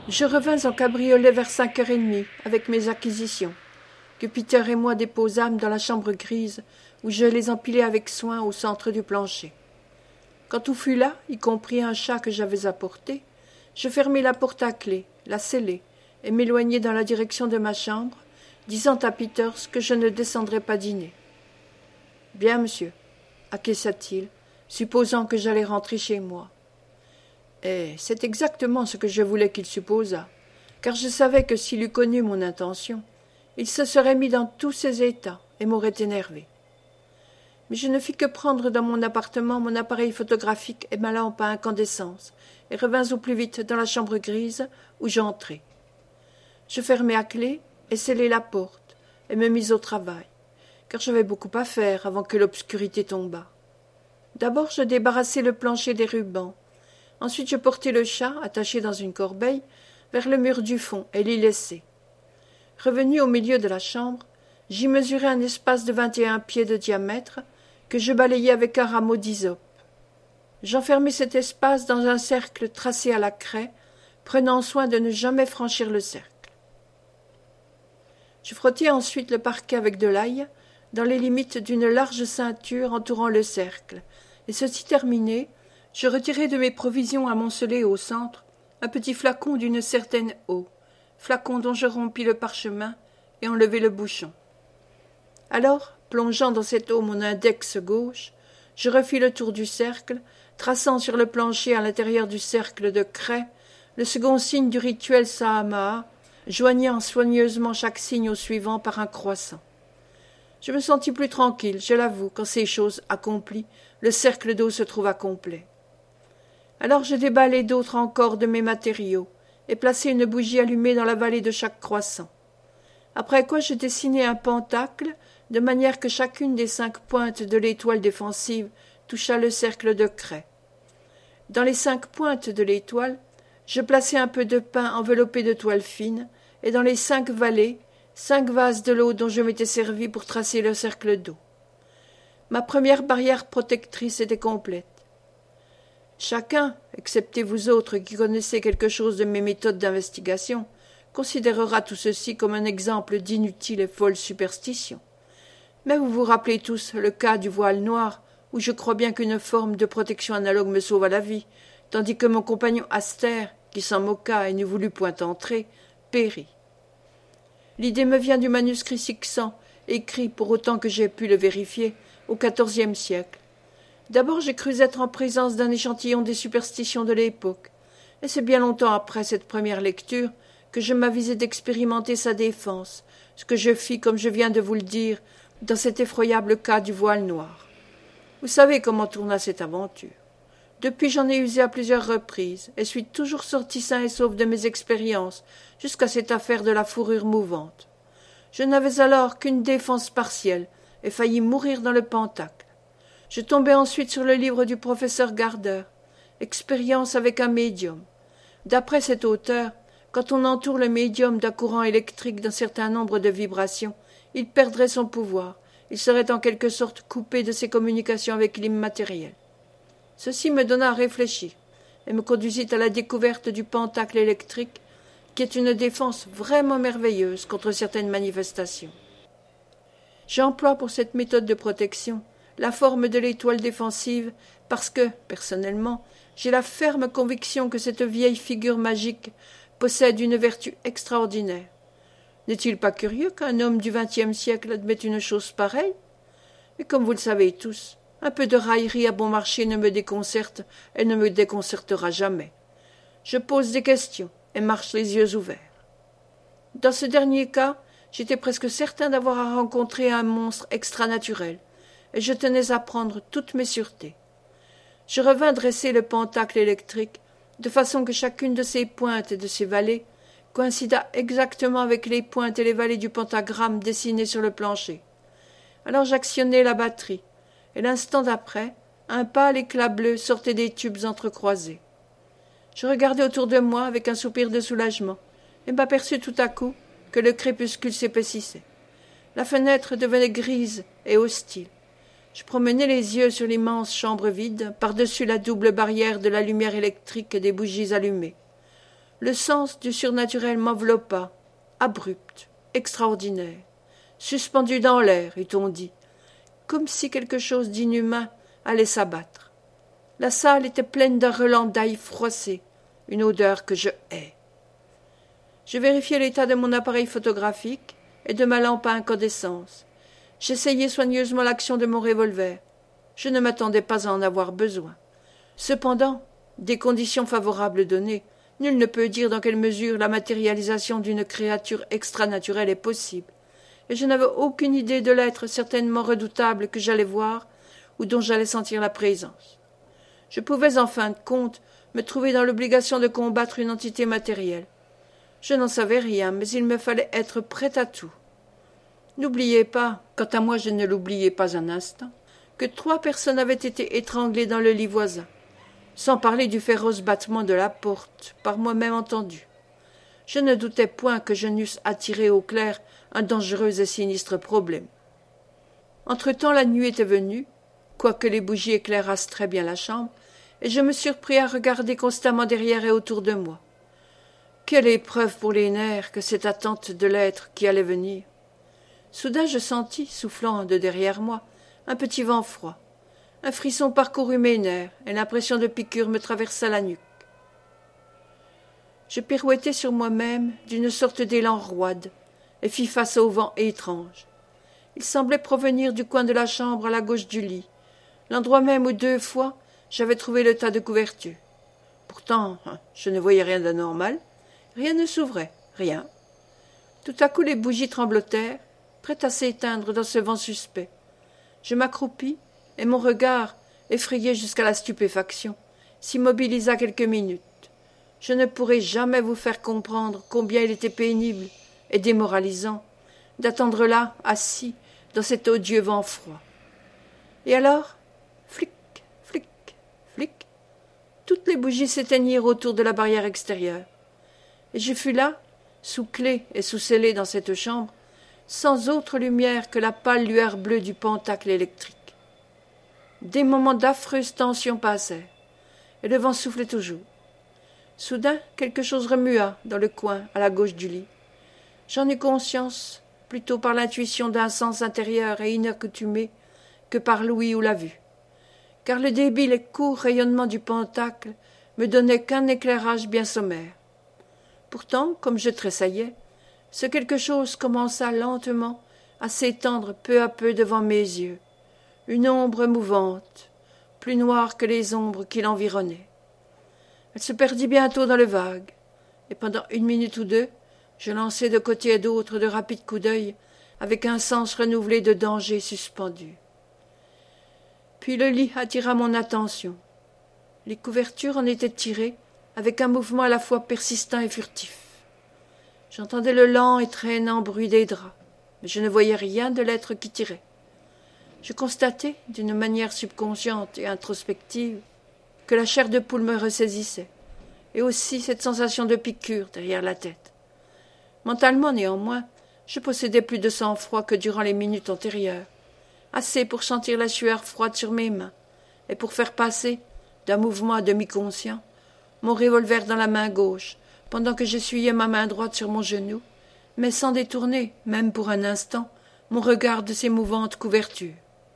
Je revins en cabriolet vers 5h30 avec mes acquisitions, que Peter et moi déposâmes dans la chambre grise où je les empilai avec soin au centre du plancher. Quand tout fut là, y compris un chat que j'avais apporté, je fermai la porte à clé, la scellai, et m'éloignai dans la direction de ma chambre, disant à Peters que je ne descendrais pas dîner. « Bien, monsieur, » acquiesça-t-il, supposant que j'allais rentrer chez moi. Et c'est exactement ce que je voulais qu'il supposât, car je savais que s'il eût connu mon intention, il se serait mis dans tous ses états et m'aurait énervé. Mais je ne fis que prendre dans mon appartement mon appareil photographique et ma lampe à incandescence, et revins au plus vite dans la chambre grise où j'entrai. Je fermai à clé et scellai la porte, et me mis au travail, car j'avais beaucoup à faire avant que l'obscurité tombât. D'abord je débarrassai le plancher des rubans. Ensuite je portai le chat, attaché dans une corbeille, vers le mur du fond et l'y laissai. Revenu au milieu de la chambre, j'y mesurai un espace de 21 pieds de diamètre que je balayai avec un rameau d'hysope. J'enfermai cet espace dans un cercle tracé à la craie, prenant soin de ne jamais franchir le cercle. Je frottai ensuite le parquet avec de l'ail, dans les limites d'une large ceinture entourant le cercle, et ceci terminé, je retirai de mes provisions amoncelées au centre un petit flacon d'une certaine eau, flacon dont je rompis le parchemin et enlevai le bouchon. Alors, plongeant dans cette eau mon index gauche, je refis le tour du cercle, traçant sur le plancher à l'intérieur du cercle de craie le second signe du rituel Sahamaha, joignant soigneusement chaque signe au suivant par un croissant. Je me sentis plus tranquille, je l'avoue, quand ces choses accomplies, le cercle d'eau se trouva complet. Alors je déballai d'autres encore de mes matériaux, et plaçai une bougie allumée dans la vallée de chaque croissant. Après quoi je dessinai un pentacle, de manière que chacune des 5 pointes de l'étoile défensive touchât le cercle de craie. Dans les 5 pointes de l'étoile, je plaçai un peu de pain enveloppé de toile fine, et dans les 5 vallées, 5 vases de l'eau dont je m'étais servi pour tracer le cercle d'eau. Ma première barrière protectrice était complète. Chacun, excepté vous autres qui connaissez quelque chose de mes méthodes d'investigation, considérera tout ceci comme un exemple d'inutile et folle superstition. Mais vous vous rappelez tous le cas du voile noir, où je crois bien qu'une forme de protection analogue me sauva la vie, tandis que mon compagnon Aster, qui s'en moqua et ne voulut point entrer, périt. L'idée me vient du manuscrit Sixan, écrit, pour autant que j'ai pu le vérifier, au XIVe siècle. D'abord j'ai cru être en présence d'un échantillon des superstitions de l'époque, et c'est bien longtemps après cette première lecture que je m'avisai d'expérimenter sa défense, ce que je fis, comme je viens de vous le dire, dans cet effroyable cas du voile noir. Vous savez comment tourna cette aventure. Depuis j'en ai usé à plusieurs reprises, et suis toujours sorti sain et sauf de mes expériences, jusqu'à cette affaire de la fourrure mouvante. Je n'avais alors qu'une défense partielle, et faillis mourir dans le pentacle. Je tombai ensuite sur le livre du professeur Gardner, Expérience avec un médium. D'après cet auteur, quand on entoure le médium d'un courant électrique d'un certain nombre de vibrations, il perdrait son pouvoir, il serait en quelque sorte coupé de ses communications avec l'immatériel. Ceci me donna à réfléchir, et me conduisit à la découverte du pentacle électrique, qui est une défense vraiment merveilleuse contre certaines manifestations. J'emploie pour cette méthode de protection la forme de l'étoile défensive parce que, personnellement, j'ai la ferme conviction que cette vieille figure magique possède une vertu extraordinaire. N'est-il pas curieux qu'un homme du XXe siècle admette une chose pareille? Et comme vous le savez tous, un peu de raillerie à bon marché ne me déconcerte et ne me déconcertera jamais. Je pose des questions et marche les yeux ouverts. Dans ce dernier cas, j'étais presque certain d'avoir à rencontrer un monstre extranaturel, et je tenais à prendre toutes mes sûretés. Je revins dresser le pentacle électrique, de façon que chacune de ses pointes et de ses vallées coïncida exactement avec les pointes et les vallées du pentagramme dessiné sur le plancher. Alors j'actionnai la batterie, et l'instant d'après, un pâle éclat bleu sortait des tubes entrecroisés. Je regardai autour de moi avec un soupir de soulagement, et m'aperçus tout à coup que le crépuscule s'épaississait. La fenêtre devenait grise et hostile. Je promenai les yeux sur l'immense chambre vide, par-dessus la double barrière de la lumière électrique et des bougies allumées. Le sens du surnaturel m'enveloppa, abrupt, extraordinaire, suspendu dans l'air, eût-on dit, comme si quelque chose d'inhumain allait s'abattre. La salle était pleine d'un relent d'ail froissé, une odeur que je hais. Je vérifiai l'état de mon appareil photographique et de ma lampe à incandescence. J'essayai soigneusement l'action de mon revolver. Je ne m'attendais pas à en avoir besoin. Cependant, des conditions favorables données, nul ne peut dire dans quelle mesure la matérialisation d'une créature extranaturelle est possible, et je n'avais aucune idée de l'être certainement redoutable que j'allais voir ou dont j'allais sentir la présence. Je pouvais, en fin de compte, me trouver dans l'obligation de combattre une entité matérielle. Je n'en savais rien, mais il me fallait être prêt à tout. N'oubliez pas, quant à moi je ne l'oubliais pas un instant, que 3 personnes avaient été étranglées dans le lit voisin, sans parler du féroce battement de la porte, par moi-même entendu. Je ne doutais point que je n'eusse attiré au clair un dangereux et sinistre problème. Entre-temps, la nuit était venue, quoique les bougies éclairassent très bien la chambre, et je me surpris à regarder constamment derrière et autour de moi. Quelle épreuve pour les nerfs que cette attente de l'être qui allait venir. Soudain je sentis, soufflant de derrière moi, un petit vent froid. Un frisson parcourut mes nerfs, et l'impression de piqûre me traversa la nuque. Je pirouettai sur moi-même d'une sorte d'élan roide, et fis face au vent étrange. Il semblait provenir du coin de la chambre à la gauche du lit, l'endroit même où 2 fois j'avais trouvé le tas de couvertures. Pourtant, je ne voyais rien d'anormal, rien ne s'ouvrait, rien. Tout à coup les bougies tremblotèrent, prêtes à s'éteindre dans ce vent suspect. Je m'accroupis, et mon regard, effrayé jusqu'à la stupéfaction, s'immobilisa quelques minutes. Je ne pourrai jamais vous faire comprendre combien il était pénible et démoralisant d'attendre là, assis, dans cet odieux vent froid. Et alors, flic, flic, flic, toutes les bougies s'éteignirent autour de la barrière extérieure. Et je fus là, sous clé et sous scellé dans cette chambre, sans autre lumière que la pâle lueur bleue du pentacle électrique. Des moments d'affreuse tension passèrent, et le vent soufflait toujours. Soudain, quelque chose remua dans le coin, à la gauche du lit. J'en eus conscience, plutôt par l'intuition d'un sens intérieur et inaccoutumé que par l'ouïe ou la vue, car le débile et court rayonnement du pentacle me donnait qu'un éclairage bien sommaire. Pourtant, comme je tressaillais, ce quelque chose commença lentement à s'étendre peu à peu devant mes yeux, une ombre mouvante, plus noire que les ombres qui l'environnaient. Elle se perdit bientôt dans le vague, et pendant 1 minute ou 2, je lançai de côté et d'autre de rapides coups d'œil, avec un sens renouvelé de danger suspendu. Puis le lit attira mon attention. Les couvertures en étaient tirées, avec un mouvement à la fois persistant et furtif. J'entendais le lent et traînant bruit des draps, mais je ne voyais rien de l'être qui tirait. Je constatai, d'une manière subconsciente et introspective, que la chair de poule me ressaisissait, et aussi cette sensation de piqûre derrière la tête. Mentalement, néanmoins, je possédais plus de sang-froid que durant les minutes antérieures, assez pour sentir la sueur froide sur mes mains, et pour faire passer, d'un mouvement à demi conscient, mon revolver dans la main gauche, pendant que j'essuyais ma main droite sur mon genou, mais sans détourner, même pour un instant, mon regard de ces mouvantes couvertures.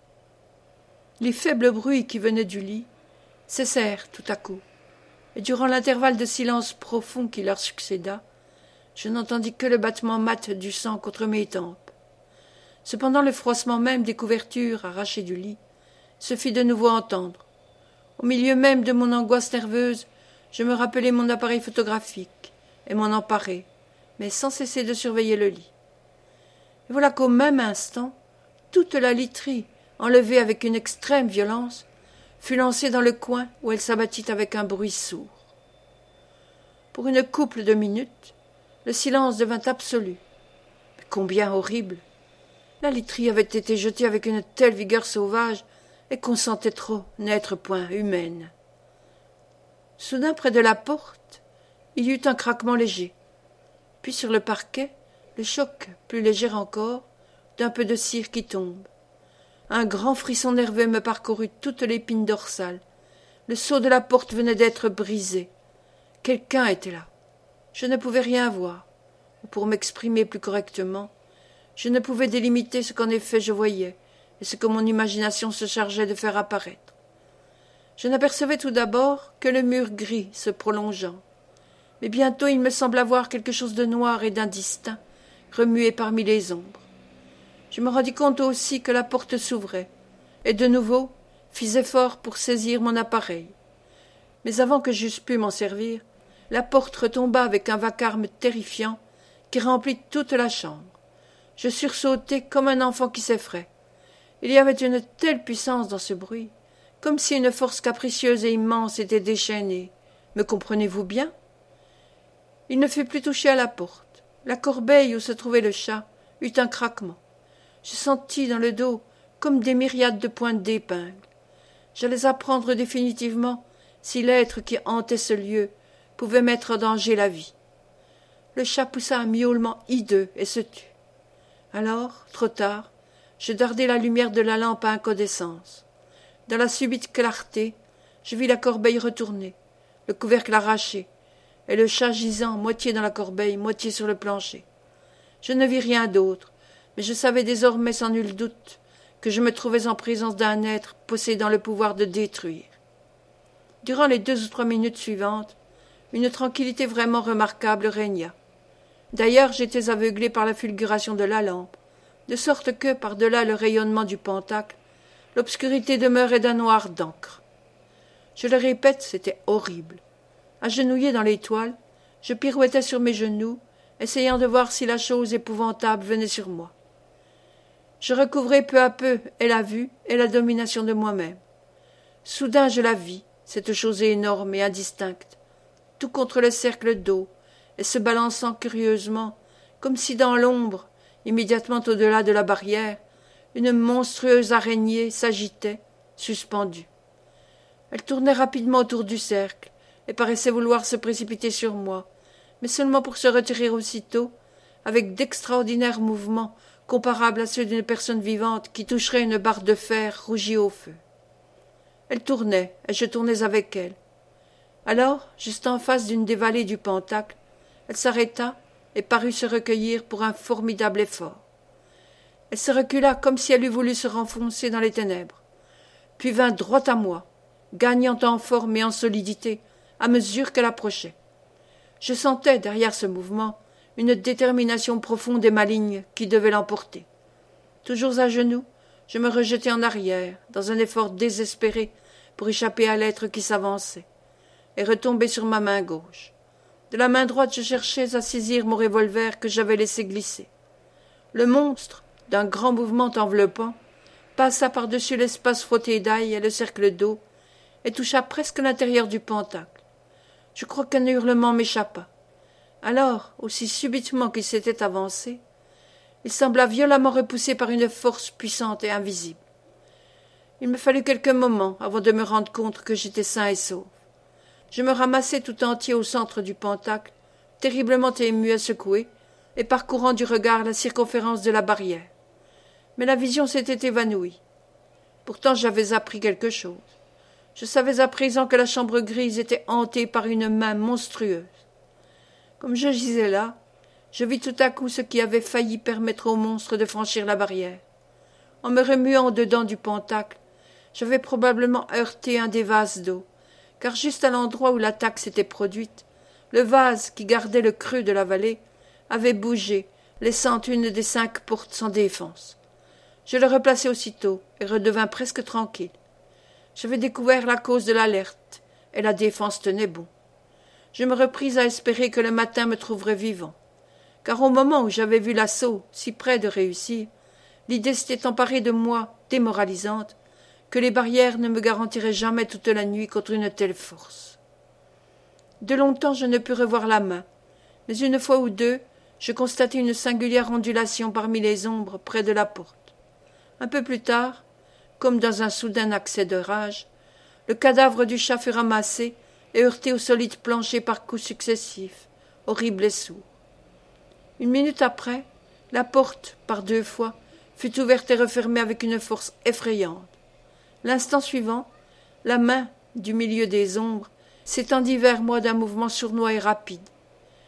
Les faibles bruits qui venaient du lit cessèrent tout à coup, et durant l'intervalle de silence profond qui leur succéda, je n'entendis que le battement mat du sang contre mes tempes. Cependant le froissement même des couvertures arrachées du lit se fit de nouveau entendre. Au milieu même de mon angoisse nerveuse, je me rappelai mon appareil photographique et m'en emparai, mais sans cesser de surveiller le lit. Et voilà qu'au même instant, toute la literie, enlevée avec une extrême violence, fut lancée dans le coin où elle s'abattit avec un bruit sourd. Pour une couple de minutes, le silence devint absolu. Mais combien horrible! La literie avait été jetée avec une telle vigueur sauvage et qu'on sentait trop n'être point humaine. Soudain, près de la porte, il y eut un craquement léger. Puis sur le parquet, le choc, plus léger encore, d'un peu de cire qui tombe. Un grand frisson nerveux me parcourut toute l'épine dorsale. Le sceau de la porte venait d'être brisé. Quelqu'un était là. Je ne pouvais rien voir, ou pour m'exprimer plus correctement, je ne pouvais délimiter ce qu'en effet je voyais et ce que mon imagination se chargeait de faire apparaître. Je n'apercevais tout d'abord que le mur gris se prolongeant, mais bientôt il me sembla voir quelque chose de noir et d'indistinct remuer parmi les ombres. Je me rendis compte aussi que la porte s'ouvrait, et de nouveau fis effort pour saisir mon appareil. Mais avant que j'eusse pu m'en servir, la porte retomba avec un vacarme terrifiant qui remplit toute la chambre. Je sursautai comme un enfant qui s'effraie. Il y avait une telle puissance dans ce bruit, comme si une force capricieuse et immense était déchaînée. Me comprenez-vous bien? Il ne fut plus touché à la porte. La corbeille où se trouvait le chat eut un craquement. Je sentis dans le dos comme des myriades de pointes d'épingle. J'allais apprendre définitivement si l'être qui hantait ce lieu pouvait mettre en danger la vie. Le chat poussa un miaulement hideux et se tut. Alors, trop tard, je dardai la lumière de la lampe à incandescence. Dans la subite clarté, je vis la corbeille retourner, le couvercle arraché, et le chat gisant moitié dans la corbeille, moitié sur le plancher. Je ne vis rien d'autre, mais je savais désormais sans nul doute que je me trouvais en présence d'un être possédant le pouvoir de détruire. Durant les 2 ou 3 minutes suivantes, une tranquillité vraiment remarquable régna. D'ailleurs, j'étais aveuglé par la fulguration de la lampe, de sorte que, par-delà le rayonnement du pentacle, l'obscurité demeurait d'un noir d'encre. Je le répète, c'était horrible. Agenouillé dans l'étoile, je pirouettais sur mes genoux, essayant de voir si la chose épouvantable venait sur moi. Je recouvrais peu à peu et la vue et la domination de moi-même. Soudain je la vis, cette chose énorme et indistincte, tout contre le cercle d'eau, et se balançant curieusement, comme si dans l'ombre, immédiatement au-delà de la barrière, une monstrueuse araignée s'agitait, suspendue. Elle tournait rapidement autour du cercle, et paraissait vouloir se précipiter sur moi, mais seulement pour se retirer aussitôt, avec d'extraordinaires mouvements comparables à ceux d'une personne vivante qui toucherait une barre de fer rougie au feu. Elle tournait, et je tournais avec elle. Alors, juste en face d'une des vallées du Pentacle, elle s'arrêta et parut se recueillir pour un formidable effort. Elle se recula comme si elle eût voulu se renfoncer dans les ténèbres, puis vint droit à moi, gagnant en forme et en solidité à mesure qu'elle approchait. Je sentais, derrière ce mouvement, une détermination profonde et maligne qui devait l'emporter. Toujours à genoux, je me rejetai en arrière, dans un effort désespéré pour échapper à l'être qui s'avançait, et retombai sur ma main gauche. De la main droite, je cherchais à saisir mon revolver que j'avais laissé glisser. Le monstre, d'un grand mouvement enveloppant, passa par-dessus l'espace frotté d'ail et le cercle d'eau, et toucha presque l'intérieur du pentacle. Je crois qu'un hurlement m'échappa. Alors, aussi subitement qu'il s'était avancé, il sembla violemment repoussé par une force puissante et invisible. Il me fallut quelques moments avant de me rendre compte que j'étais sain et sauf. Je me ramassai tout entier au centre du pentacle, terriblement ému et secoué, et parcourant du regard la circonférence de la barrière. Mais la vision s'était évanouie. Pourtant j'avais appris quelque chose. Je savais à présent que la chambre grise était hantée par une main monstrueuse. Comme je gisais là, je vis tout à coup ce qui avait failli permettre au monstre de franchir la barrière. En me remuant dedans du pentacle, j'avais probablement heurté un des vases d'eau, car juste à l'endroit où l'attaque s'était produite, le vase qui gardait le creux de la vallée avait bougé, laissant une des 5 portes sans défense. Je le replaçai aussitôt et redevins presque tranquille. J'avais découvert la cause de l'alerte, et la défense tenait bon. Je me repris à espérer que le matin me trouverait vivant, car au moment où j'avais vu l'assaut si près de réussir, l'idée s'était emparée de moi, démoralisante, que les barrières ne me garantiraient jamais toute la nuit contre une telle force. De longtemps je ne pus revoir la main, mais une fois ou deux, je constatai une singulière ondulation parmi les ombres près de la porte. Un peu plus tard, comme dans un soudain accès de rage, le cadavre du chat fut ramassé et heurté au solide plancher par coups successifs, horribles et sourds. Une minute après, la porte, par 2 fois, fut ouverte et refermée avec une force effrayante. L'instant suivant, la main, du milieu des ombres, s'étendit vers moi d'un mouvement sournois et rapide.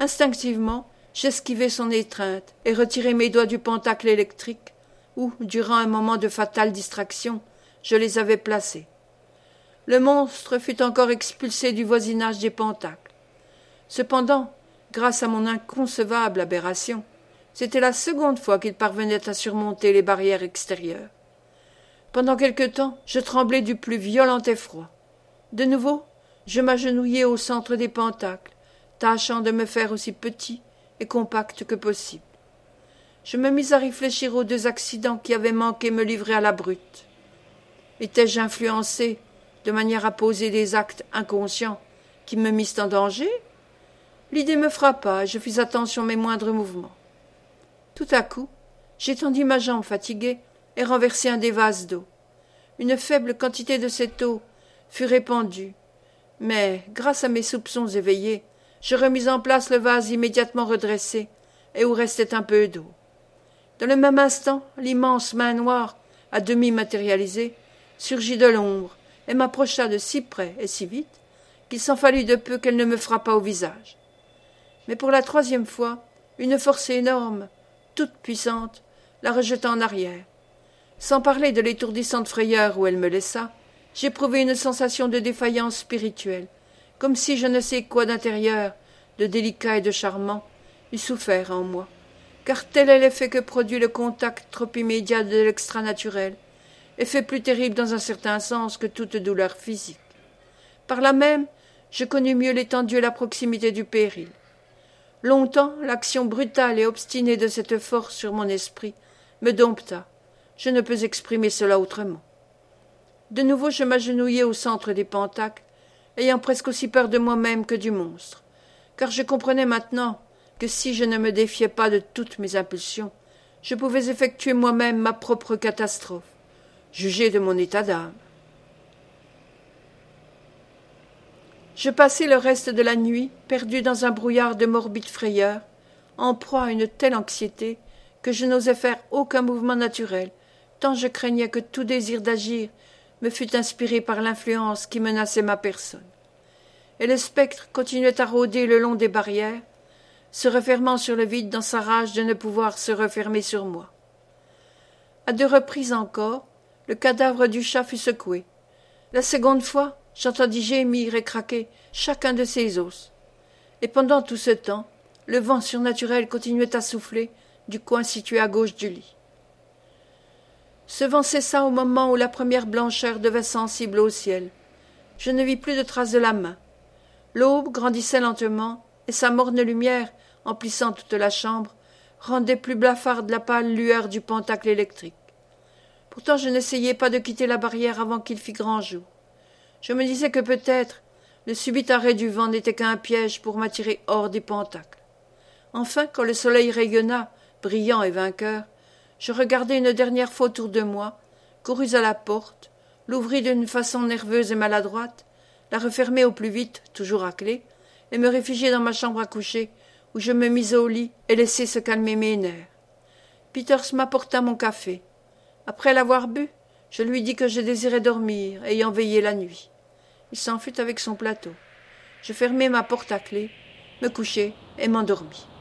Instinctivement, j'esquivai son étreinte et retirai mes doigts du pentacle électrique où, durant un moment de fatale distraction, je les avais placés. Le monstre fut encore expulsé du voisinage des pentacles. Cependant, grâce à mon inconcevable aberration, c'était la seconde fois qu'il parvenait à surmonter les barrières extérieures. Pendant quelque temps, je tremblai du plus violent effroi. De nouveau, je m'agenouillai au centre des pentacles, tâchant de me faire aussi petit et compact que possible. Je me mis à réfléchir aux 2 accidents qui avaient manqué me livrer à la brute. Étais-je influencé de manière à poser des actes inconscients qui me missent en danger? L'idée me frappa et je fis attention à mes moindres mouvements. Tout à coup, j'étendis ma jambe fatiguée et renversai un des vases d'eau. Une faible quantité de cette eau fut répandue, mais, grâce à mes soupçons éveillés, je remis en place le vase immédiatement redressé et où restait un peu d'eau. Dans le même instant, l'immense main noire, à demi matérialisée, surgit de l'ombre et m'approcha de si près et si vite qu'il s'en fallut de peu qu'elle ne me frappât au visage. Mais pour la 3e fois, une force énorme, toute puissante, la rejeta en arrière. Sans parler de l'étourdissante frayeur où elle me laissa, j'éprouvai une sensation de défaillance spirituelle, comme si je ne sais quoi d'intérieur, de délicat et de charmant, eût souffert en moi, car tel est l'effet que produit le contact trop immédiat de l'extra-naturel, effet plus terrible dans un certain sens que toute douleur physique. Par là même, je connus mieux l'étendue et la proximité du péril. Longtemps, l'action brutale et obstinée de cette force sur mon esprit me dompta. Je ne peux exprimer cela autrement. De nouveau, je m'agenouillai au centre des pentacles, ayant presque aussi peur de moi-même que du monstre, car je comprenais maintenant que si je ne me défiais pas de toutes mes impulsions, je pouvais effectuer moi-même ma propre catastrophe. Jugez de mon état d'âme. Je passai le reste de la nuit, perdu dans un brouillard de morbide frayeur, en proie à une telle anxiété que je n'osais faire aucun mouvement naturel, tant je craignais que tout désir d'agir me fût inspiré par l'influence qui menaçait ma personne. Et le spectre continuait à rôder le long des barrières, se refermant sur le vide dans sa rage de ne pouvoir se refermer sur moi. À 2 reprises encore, le cadavre du chat fut secoué. La seconde fois, j'entendis gémir et craquer chacun de ses os. Et pendant tout ce temps, le vent surnaturel continuait à souffler du coin situé à gauche du lit. Ce vent cessa au moment où la première blancheur devint sensible au ciel. Je ne vis plus de traces de la main. L'aube grandissait lentement, et sa morne lumière, emplissant toute la chambre, rendait plus blafarde la pâle lueur du pentacle électrique. Pourtant je n'essayai pas de quitter la barrière avant qu'il fît grand jour. Je me disais que peut-être le subit arrêt du vent n'était qu'un piège pour m'attirer hors des pentacles. Enfin, quand le soleil rayonna, brillant et vainqueur, je regardai une dernière fois autour de moi, courus à la porte, l'ouvris d'une façon nerveuse et maladroite, la refermai au plus vite, toujours à clé, et me réfugiai dans ma chambre à coucher, où je me mis au lit et laissai se calmer mes nerfs. Peters m'apporta mon café. Après l'avoir bu, je lui dis que je désirais dormir, ayant veillé la nuit. Il s'en fut avec son plateau. Je fermai ma porte à clé, me couchai et m'endormis.